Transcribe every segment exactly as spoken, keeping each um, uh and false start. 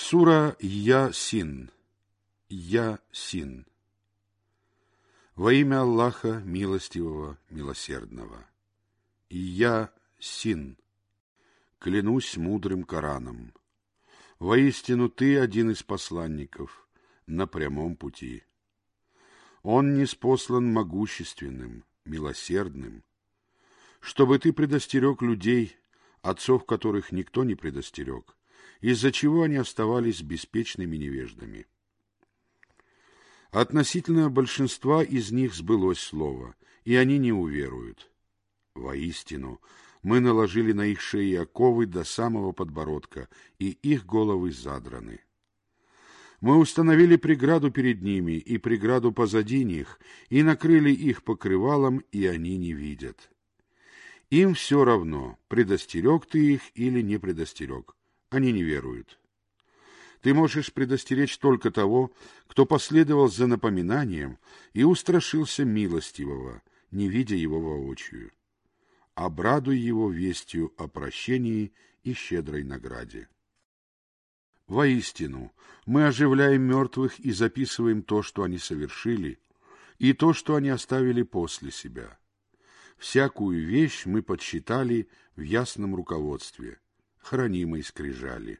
Сура Я-Син. Я-Син. Во имя Аллаха Милостивого, Милосердного. Я-Син. Клянусь мудрым Кораном. Воистину ты один из посланников на прямом пути. Он ниспослан могущественным, милосердным, чтобы ты предостерег людей, отцов которых никто не предостерег, из-за чего они оставались беспечными невеждами. Относительно большинства из них сбылось слово, и они не уверуют. Воистину, мы наложили на их шеи оковы до самого подбородка, и их головы задраны. Мы установили преграду перед ними и преграду позади них, и накрыли их покрывалом, и они не видят. Им все равно, предостерег ты их или не предостерег. Они не веруют. Ты можешь предостеречь только того, кто последовал за напоминанием и устрашился милостивого, не видя его воочию. Обрадуй его вестью о прощении и щедрой награде. Воистину, мы оживляем мертвых и записываем то, что они совершили, и то, что они оставили после себя. Всякую вещь мы подсчитали в ясном руководстве, хранимой скрижали.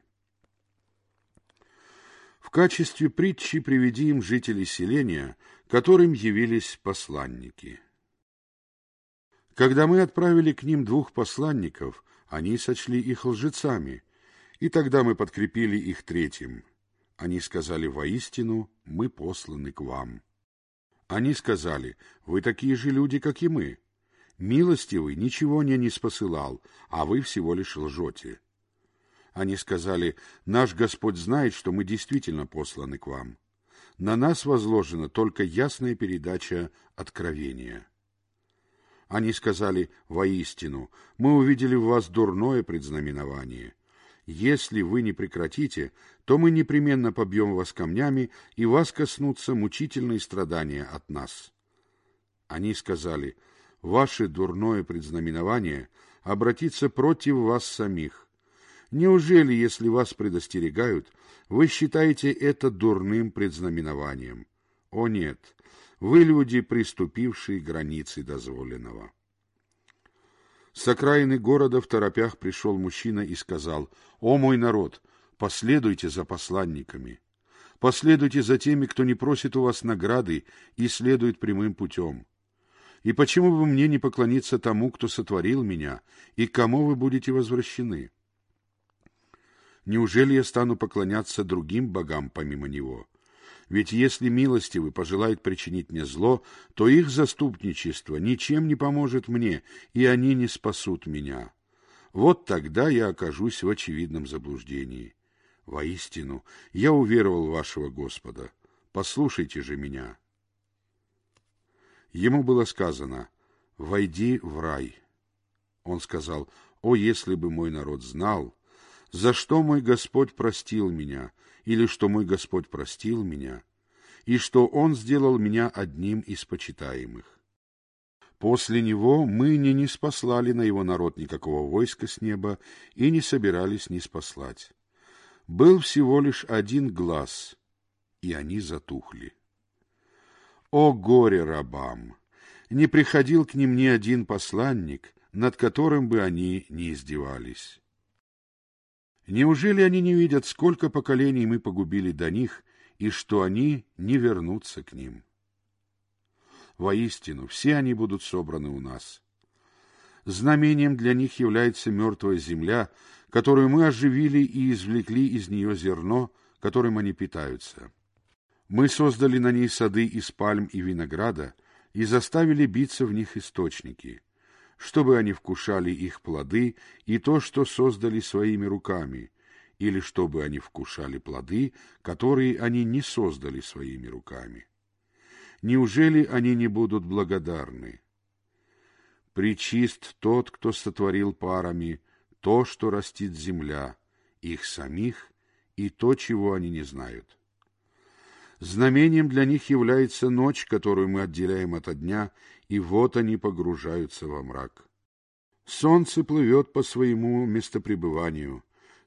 В качестве притчи приведи им жителей селения, которым явились посланники. Когда мы отправили к ним двух посланников, они сочли их лжецами, и тогда мы подкрепили их третьим. Они сказали: воистину, мы посланы к вам. Они сказали: вы такие же люди, как и мы. Милостивый ничего не ниспосылал, а вы всего лишь лжете. Они сказали: наш Господь знает, что мы действительно посланы к вам. На нас возложена только ясная передача откровения. Они сказали: воистину, мы увидели в вас дурное предзнаменование. Если вы не прекратите, то мы непременно побьем вас камнями, и вас коснутся мучительные страдания от нас. Они сказали: ваше дурное предзнаменование обратится против вас самих. Неужели, если вас предостерегают, вы считаете это дурным предзнаменованием? О нет, вы люди, приступившие границы дозволенного. С окраины города в торопях пришел мужчина и сказал: «О мой народ, последуйте за посланниками, последуйте за теми, кто не просит у вас награды и следует прямым путем. И почему бы мне не поклониться тому, кто сотворил меня, и к кому вы будете возвращены? Неужели я стану поклоняться другим богам помимо него? Ведь если милостивый пожелает причинить мне зло, то их заступничество ничем не поможет мне, и они не спасут меня. Вот тогда я окажусь в очевидном заблуждении. Воистину, я уверовал в вашего Господа. Послушайте же меня». Ему было сказано: «Войди в рай». Он сказал: «О, если бы мой народ знал, за что мой Господь простил меня, или что мой Господь простил меня, и что Он сделал меня одним из почитаемых». После него мы не ниспослали на его народ никакого войска с неба и не собирались ниспослать. Был всего лишь один глас, и они затухли. О горе рабам! Не приходил к ним ни один посланник, над которым бы они не издевались. Неужели они не видят, сколько поколений мы погубили до них, и что они не вернутся к ним? Воистину, все они будут собраны у нас. Знамением для них является мертвая земля, которую мы оживили и извлекли из нее зерно, которым они питаются. Мы создали на ней сады из пальм и винограда и заставили биться в них источники, чтобы они вкушали их плоды и то, что создали своими руками, или чтобы они вкушали плоды, которые они не создали своими руками. Неужели они не будут благодарны? Пречист тот, кто сотворил парами то, что растит земля, их самих и то, чего они не знают. Знамением для них является ночь, которую мы отделяем ото дня, и вот они погружаются во мрак. Солнце плывет по своему местопребыванию,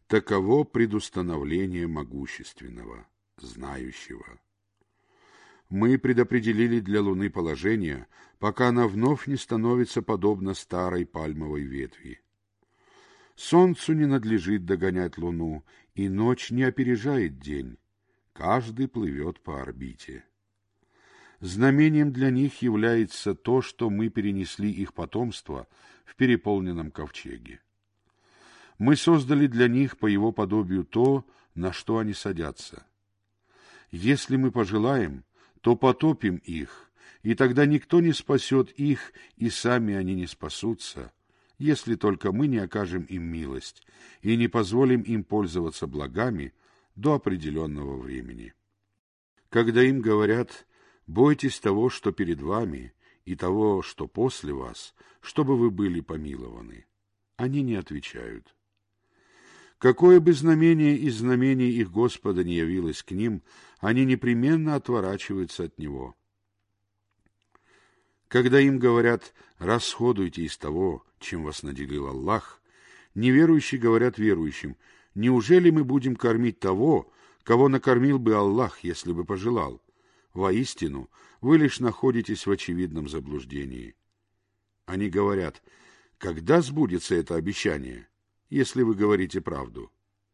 Таково предустановление могущественного, знающего. Мы предопределили для Луны положение, пока она вновь не становится подобна старой пальмовой ветви. Солнцу не надлежит догонять Луну, и ночь не опережает день. Каждый плывет по орбите. Знамением для них является то, что мы перенесли их потомство в переполненном ковчеге. Мы создали для них по его подобию то, на что они садятся. Если мы пожелаем, то потопим их, и тогда никто не спасет их, и сами они не спасутся, если только мы не окажем им милость и не позволим им пользоваться благами до определенного времени. Когда им говорят: «Бойтесь того, что перед вами, и того, что после вас, чтобы вы были помилованы», они не отвечают. Какое бы знамение из знамений их Господа не явилось к ним, они непременно отворачиваются от него. Когда им говорят: «Расходуйте из того, чем вас наделил Аллах», неверующие говорят верующим: «Неужели мы будем кормить того, кого накормил бы Аллах, если бы пожелал? Воистину, вы лишь находитесь в очевидном заблуждении». Они говорят: «Когда сбудется это обещание, если вы говорите правду?»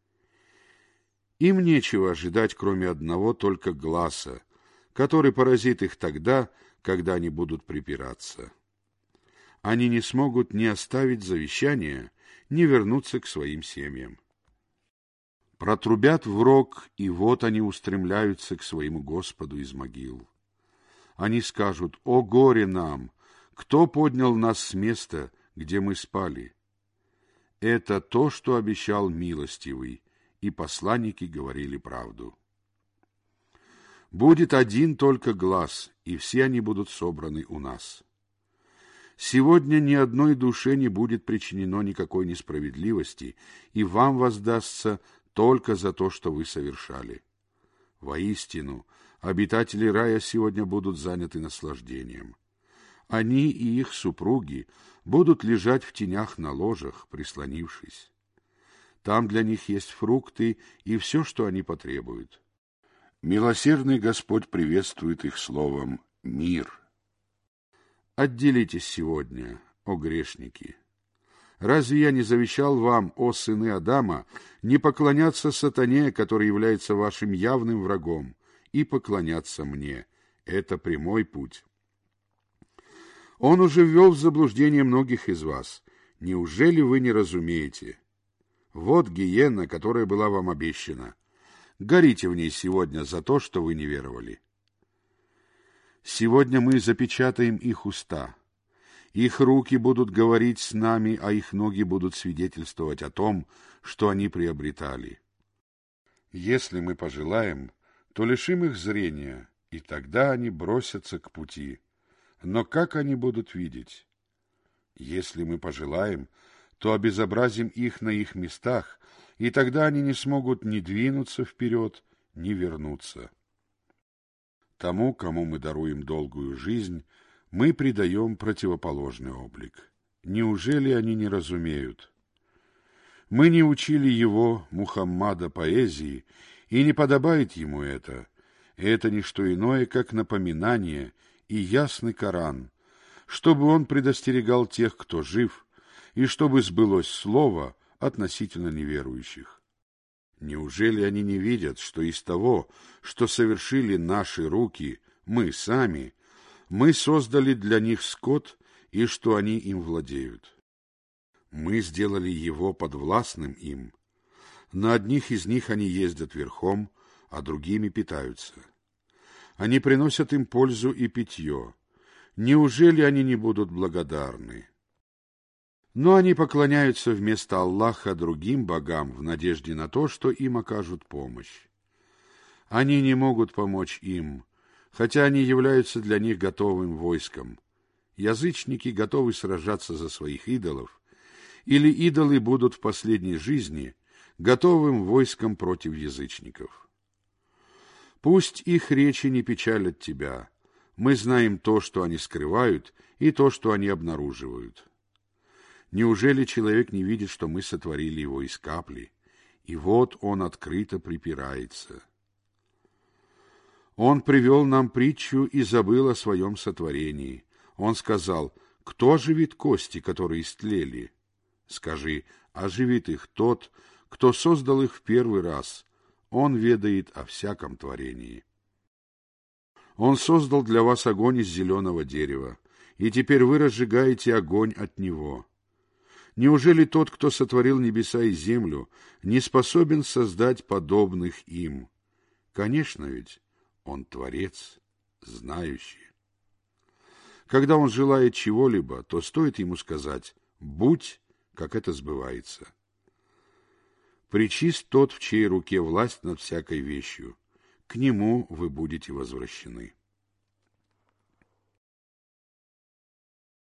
Им нечего ожидать, кроме одного только гласа, который поразит их тогда, когда они будут припираться. Они не смогут ни оставить завещание, ни вернуться к своим семьям. Протрубят в рог, и вот они устремляются к своему Господу из могил. Они скажут: «О горе нам! Кто поднял нас с места, где мы спали?» Это то, что обещал милостивый, и посланники говорили правду. Будет один только глас, и все они будут собраны у нас. Сегодня ни одной душе не будет причинено никакой несправедливости, и вам воздастся только за то, что вы совершали. Воистину, обитатели рая сегодня будут заняты наслаждением. Они и их супруги будут лежать в тенях на ложах, прислонившись. Там для них есть фрукты и все, что они потребуют. Милосердный Господь приветствует их словом «мир». Отделитесь сегодня, о грешники! Разве я не завещал вам, о сыны Адама, не поклоняться сатане, который является вашим явным врагом, и поклоняться мне? Это прямой путь. Он уже ввел в заблуждение многих из вас. Неужели вы не разумеете? Вот гиенна, которая была вам обещана. Горите в ней сегодня за то, что вы не веровали. Сегодня мы запечатаем их уста. Их руки будут говорить с нами, а их ноги будут свидетельствовать о том, что они приобретали. Если мы пожелаем, то лишим их зрения, и тогда они бросятся к пути. Но как они будут видеть? Если мы пожелаем, то обезобразим их на их местах, и тогда они не смогут ни двинуться вперед, ни вернуться. Тому, кому мы даруем долгую жизнь, мы придаем противоположный облик. Неужели они не разумеют? Мы не учили его, Мухаммада, поэзии, и не подобает ему это. Это не что иное, как напоминание и ясный Коран, чтобы он предостерегал тех, кто жив, и чтобы сбылось слово относительно неверующих. Неужели они не видят, что из того, что совершили наши руки, мы сами, мы создали для них скот, и что они им владеют? Мы сделали его подвластным им. На одних из них они ездят верхом, а другими питаются. Они приносят им пользу и питье. Неужели они не будут благодарны? Но они поклоняются вместо Аллаха другим богам в надежде на то, что им окажут помощь. Они не могут помочь им, хотя они являются для них готовым войском. Язычники готовы сражаться за своих идолов, или идолы будут в последней жизни готовым войском против язычников. Пусть их речи не печалят тебя. Мы знаем то, что они скрывают, и то, что они обнаруживают. Неужели человек не видит, что мы сотворили его из капли, и вот он открыто припирается. Он привел нам притчу и забыл о своем сотворении. Он сказал: кто оживит кости, которые истлели? Скажи: оживит их тот, кто создал их в первый раз. Он ведает о всяком творении. Он создал для вас огонь из зеленого дерева, и теперь вы разжигаете огонь от него. Неужели тот, кто сотворил небеса и землю, не способен создать подобных им? Конечно ведь, он Творец, знающий. Когда он желает чего-либо, то стоит ему сказать: «Будь», как это сбывается. Пречист тот, в чьей руке власть над всякой вещью, к нему вы будете возвращены.